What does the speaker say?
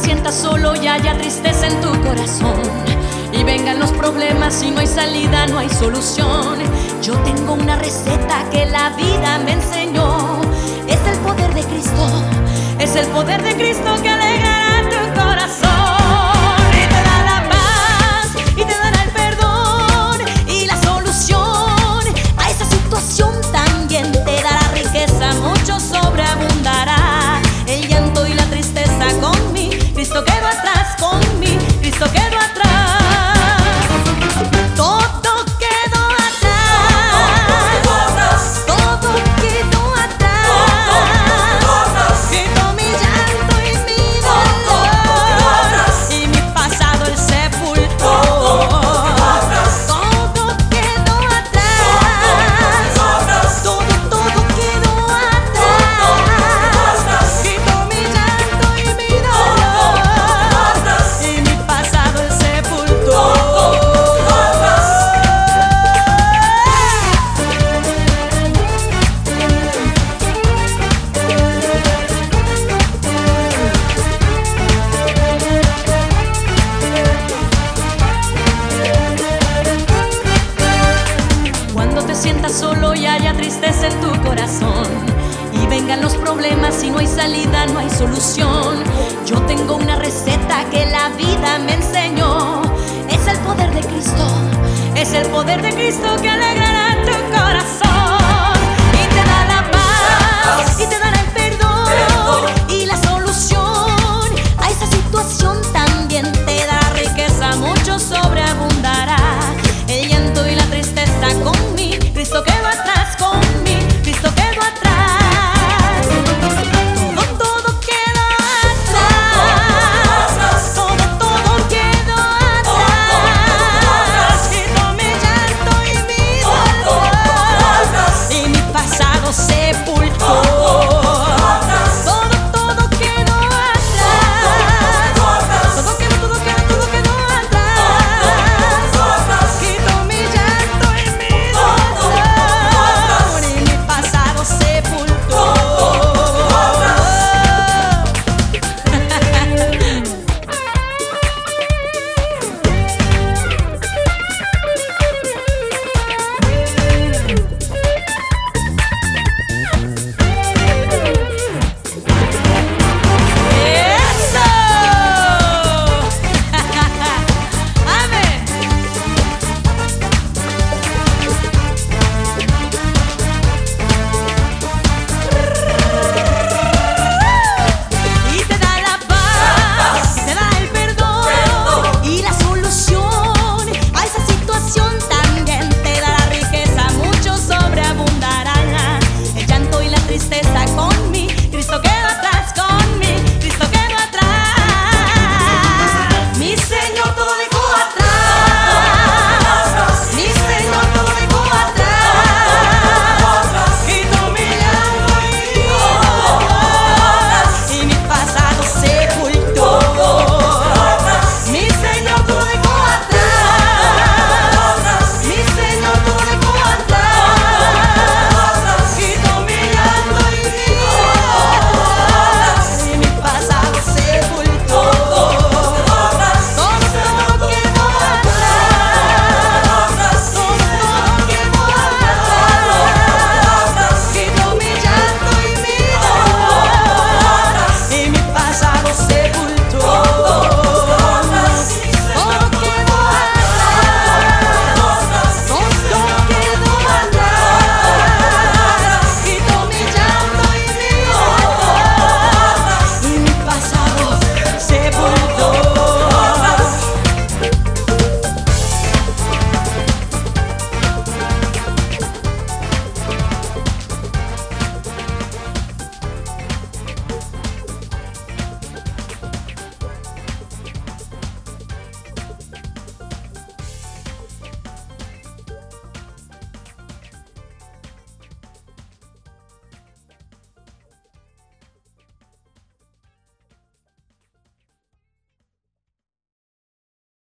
sientas solo y haya tristeza en tu corazón, y vengan los problemas y no hay salida, no hay solución, yo tengo una receta que la vida me enseñó. Es el poder de Cristo, es el poder de Cristo que alegrará tu corazón, y te da la paz, y te dará el perdón y la solución a esa situación. También te dará riqueza, mucho sobreabundará. El llanto y la tristeza con mi Cristo quedó atrás, con mi Cristo quedó atrás. Todo quedó atrás, todo quedó atrás. Quitó mi llanto y mi dolor, y mi pasado él sepultó. Todo quedó atrás, todo quedó atrás. Quitó mi llanto y mi dolor, y mi pasado él sepultó. Cuando te sientas solo y haya tristeza en tu corazón, y vengan los problemas y no hay salida, no hay solución, yo tengo una receta que la vida me enseñó. Es el poder de Cristo, es el poder de Cristo que alegrará tu corazón.